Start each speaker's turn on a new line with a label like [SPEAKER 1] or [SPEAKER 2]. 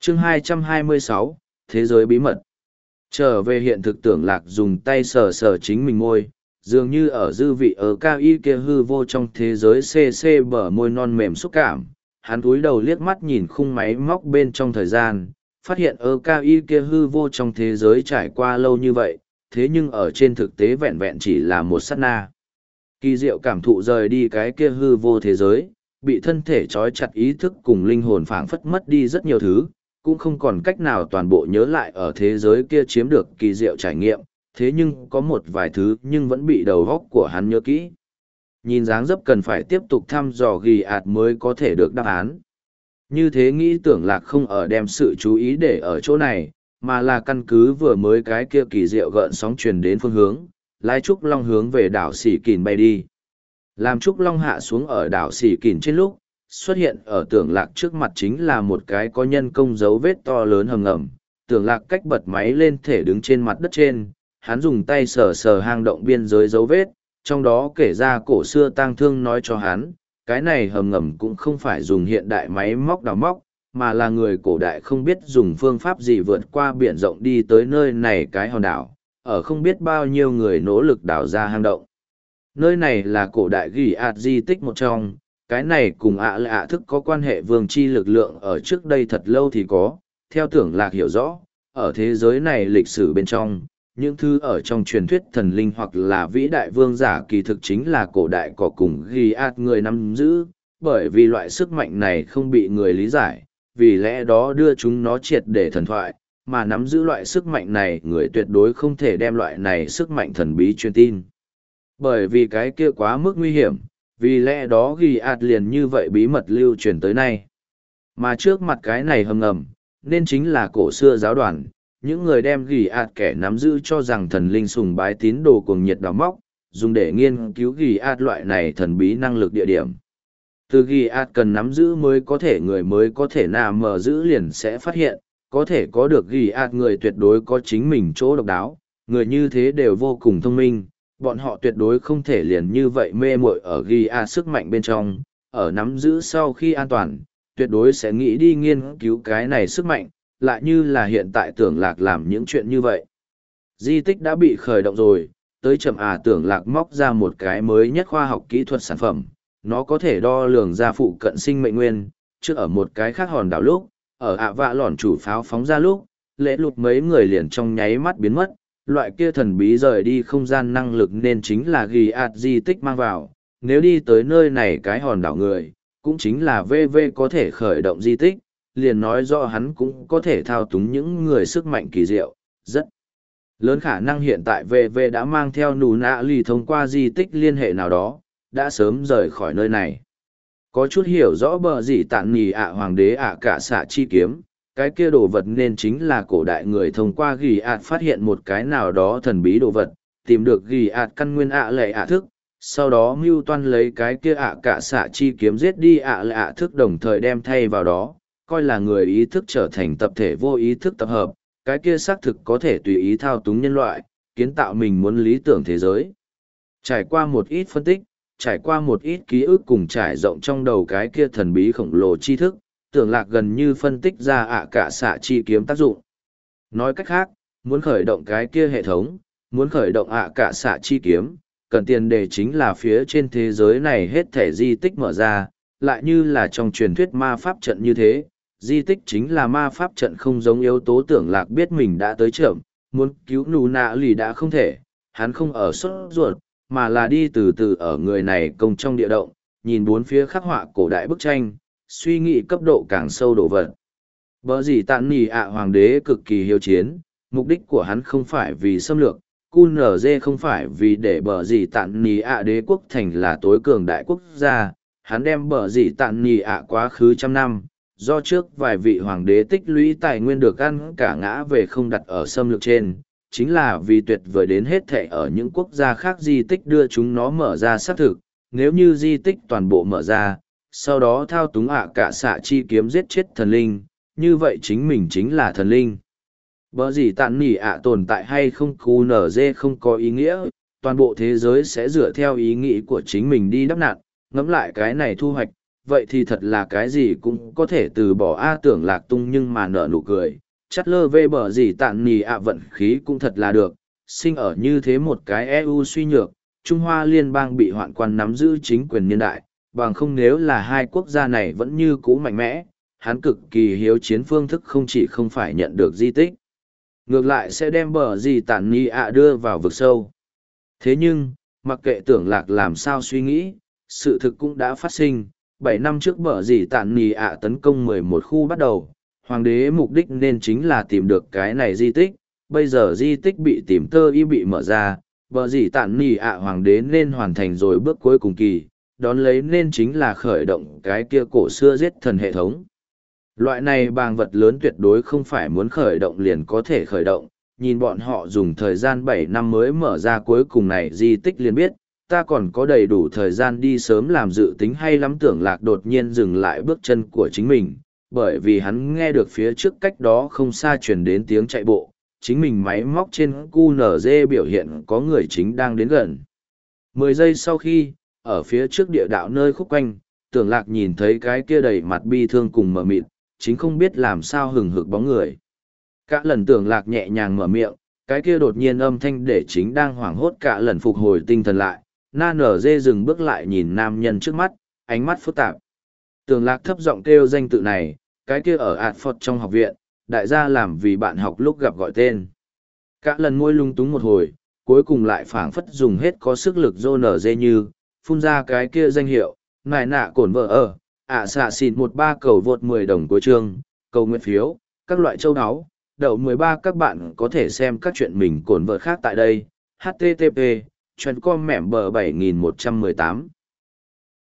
[SPEAKER 1] Chương 226, Thế giới bí mật. Trở về hiện thực, Tưởng Lạc dùng tay sờ sờ chính mình môi, dường như ở dư vị ở cao y kia hư vô trong thế giới cc bờ môi non mềm xúc cảm. Hắn cúi đầu liếc mắt nhìn khung máy móc bên trong thời gian, phát hiện ở cao y kia hư vô trong thế giới trải qua lâu như vậy, thế nhưng ở trên thực tế vẹn vẹn chỉ là một sát na. Kỳ diệu cảm thụ rời đi cái kia hư vô thế giới, bị thân thể trói chặt ý thức cùng linh hồn phảng phất mất đi rất nhiều thứ, cũng không còn cách nào toàn bộ nhớ lại ở thế giới kia chiếm được kỳ diệu trải nghiệm, thế nhưng có một vài thứ nhưng vẫn bị đầu óc của hắn nhớ kỹ. Nhìn dáng dấp cần phải tiếp tục thăm dò ghi ạt mới có thể được đáp án. Như thế nghĩ Tưởng Lạc không ở đem sự chú ý để ở chỗ này, mà là căn cứ vừa mới cái kia kỳ diệu gợn sóng truyền đến phương hướng, lái Trúc Long hướng về đảo Sỉ Kìn bay đi. Làm Trúc Long hạ xuống ở đảo Sỉ Kìn trên lúc, xuất hiện ở Tưởng Lạc trước mặt chính là một cái có nhân công dấu vết to lớn hầm ngầm. Tưởng Lạc cách bật máy lên thể đứng trên mặt đất trên, hắn dùng tay sờ sờ hang động biên giới dấu vết, trong đó kể ra cổ xưa tang thương nói cho hắn, cái này hầm ngầm cũng không phải dùng hiện đại máy móc đào móc, mà là người cổ đại không biết dùng phương pháp gì vượt qua biển rộng đi tới nơi này cái hòn đảo, ở không biết bao nhiêu người nỗ lực đào ra hang động. Nơi này là cổ đại ghi ạt di tích một trong, cái này cùng ạ lạ thức có quan hệ vương chi lực lượng ở trước đây thật lâu thì có, theo Tưởng Lạc hiểu rõ, ở thế giới này lịch sử bên trong, những thứ ở trong truyền thuyết thần linh hoặc là vĩ đại vương giả kỳ thực chính là cổ đại có cùng ghi ạt người nắm giữ, bởi vì loại sức mạnh này không bị người lý giải, vì lẽ đó đưa chúng nó triệt để thần thoại, mà nắm giữ loại sức mạnh này người tuyệt đối không thể đem loại này sức mạnh thần bí truyền tin. Bởi vì cái kia quá mức nguy hiểm, vì lẽ đó ghi ạt liền như vậy bí mật lưu truyền tới nay. Mà trước mặt cái này hầm ngầm, nên chính là cổ xưa giáo đoàn, những người đem ghi ạt kẻ nắm giữ cho rằng thần linh sùng bái tín đồ cuồng nhiệt đào móc, dùng để nghiên cứu ghi ạt loại này thần bí năng lực địa điểm. Từ ghi ạt cần nắm giữ mới có thể người mới có thể nằm mở giữ liền sẽ phát hiện, có thể có được ghi ạt người tuyệt đối có chính mình chỗ độc đáo, người như thế đều vô cùng thông minh. Bọn họ tuyệt đối không thể liền như vậy mê muội ở ghi ạt sức mạnh bên trong, ở nắm giữ sau khi an toàn, tuyệt đối sẽ nghĩ đi nghiên cứu cái này sức mạnh, lại như là hiện tại Tưởng Lạc làm những chuyện như vậy. Di tích đã bị khởi động rồi, tới chậm Tưởng Lạc móc ra một cái mới nhất khoa học kỹ thuật sản phẩm, nó có thể đo lường ra phụ cận sinh mệnh nguyên, trước ở một cái khác hòn đảo lúc, ở vạ lòn chủ pháo phóng ra lúc, lễ lụt mấy người liền trong nháy mắt biến mất. Loại kia thần bí rời đi không gian năng lực nên chính là ghi ạt di tích mang vào, nếu đi tới nơi này cái hòn đảo người, cũng chính là VV có thể khởi động di tích, liền nói rõ hắn cũng có thể thao túng những người sức mạnh kỳ diệu, rất lớn khả năng hiện tại VV đã mang theo nụ nạ lì thông qua di tích liên hệ nào đó, đã sớm rời khỏi nơi này. Có chút hiểu rõ bờ gì tạn nhì hoàng đế cả xạ chi kiếm, cái kia đồ vật nên chính là cổ đại người thông qua ghi ạt phát hiện một cái nào đó thần bí đồ vật, tìm được ghi ạt căn nguyên lệ thức, sau đó mưu toan lấy cái kia cả xạ chi kiếm giết đi lệ thức đồng thời đem thay vào đó, coi là người ý thức trở thành tập thể vô ý thức tập hợp, cái kia xác thực có thể tùy ý thao túng nhân loại, kiến tạo mình muốn lý tưởng thế giới. Trải qua một ít phân tích, trải qua một ít ký ức cùng trải rộng trong đầu cái kia thần bí khổng lồ tri thức, Tưởng Lạc gần như phân tích ra cả xạ chi kiếm tác dụng. Nói cách khác, muốn khởi động cái kia hệ thống, muốn khởi động cả xạ chi kiếm, cần tiền đề chính là phía trên thế giới này hết thể di tích mở ra, lại như là trong truyền thuyết ma pháp trận như thế. Di tích chính là ma pháp trận không giống yếu tố. Tưởng Lạc biết mình đã tới chậm, muốn cứu nụ nạ lì đã không thể, hắn không ở sốt ruột, mà là đi từ từ ở người này công trong địa động, nhìn bốn phía khắc họa cổ đại bức tranh, suy nghĩ cấp độ càng sâu đổ vật. Bở gì tạn nì hoàng đế cực kỳ hiếu chiến, mục đích của hắn không phải vì xâm lược, QNZ không phải vì để bở gì tạn nì đế quốc thành là tối cường đại quốc gia, hắn đem bở gì tạn nì quá khứ trăm năm, do trước vài vị hoàng đế tích lũy tài nguyên được ăn cả ngã về không đặt ở xâm lược trên, chính là vì tuyệt vời đến hết thệ ở những quốc gia khác di tích đưa chúng nó mở ra xác thực, nếu như di tích toàn bộ mở ra, sau đó thao túng cả xạ chi kiếm giết chết thần linh, như vậy chính mình chính là thần linh. Bở gì tạn nỉ tồn tại hay không QNZ không có ý nghĩa, toàn bộ thế giới sẽ dựa theo ý nghĩ của chính mình đi đắp nạn, ngẫm lại cái này thu hoạch, vậy thì thật là cái gì cũng có thể từ bỏ A Tưởng Lạc tung nhưng mà nở nụ cười. Chắt lơ vê bờ gì tạn nì ạ vận khí cũng thật là được, sinh ở như thế một cái EU suy nhược, Trung Hoa liên bang bị hoạn quan nắm giữ chính quyền niên đại, bằng không nếu là hai quốc gia này vẫn như cũ mạnh mẽ, hắn cực kỳ hiếu chiến phương thức không chỉ không phải nhận được di tích, ngược lại sẽ đem bờ gì tản nì ạ đưa vào vực sâu. Thế nhưng, mặc kệ Tưởng Lạc làm sao suy nghĩ, sự thực cũng đã phát sinh. 7 năm trước bờ gì tản nì ạ tấn công 11 khu bắt đầu, hoàng đế mục đích nên chính là tìm được cái này di tích. Bây giờ di tích bị tìm tơ y bị mở ra, bờ gì tản nì ạ hoàng đế nên hoàn thành rồi bước cuối cùng kỳ, đón lấy nên chính là khởi động cái kia cổ xưa giết thần hệ thống. Loại này bàng vật lớn tuyệt đối không phải muốn khởi động liền có thể khởi động, nhìn bọn họ dùng thời gian 7 năm mới mở ra cuối cùng này di tích liền biết, ta còn có đầy đủ thời gian đi sớm làm dự tính hay lắm. Tưởng Lạc đột nhiên dừng lại bước chân của chính mình, bởi vì hắn nghe được phía trước cách đó không xa truyền đến tiếng chạy bộ, chính mình máy móc trên QNZ biểu hiện có người chính đang đến gần. 10 giây sau khi, ở phía trước địa đạo nơi khúc quanh, Tưởng Lạc nhìn thấy cái kia đầy mặt bi thương cùng mờ mịt, chính không biết làm sao hừng hực bóng người. Cả lần Tưởng Lạc nhẹ nhàng mở miệng, cái kia đột nhiên âm thanh để chính đang hoảng hốt cả lần phục hồi tinh thần lại, na nở dê dừng bước lại nhìn nam nhân trước mắt, ánh mắt phức tạp. Tưởng Lạc thấp giọng kêu danh tự này, cái kia ở Adford trong học viện, đại gia làm vì bạn học lúc gặp gọi tên. Cả lần môi lung túng một hồi, cuối cùng lại phảng phất dùng hết có sức lực dô nở dê như, phun ra cái kia danh hiệu, nài nạ cổn vợ xạ xịn 13 cầu vượt 10 đồng cuối chương, cầu nguyện phiếu, các loại châu áo. Đậu 13 các bạn có thể xem các chuyện mình cổn vợ khác tại đây, http, chuyện com mẻm bờ 7118.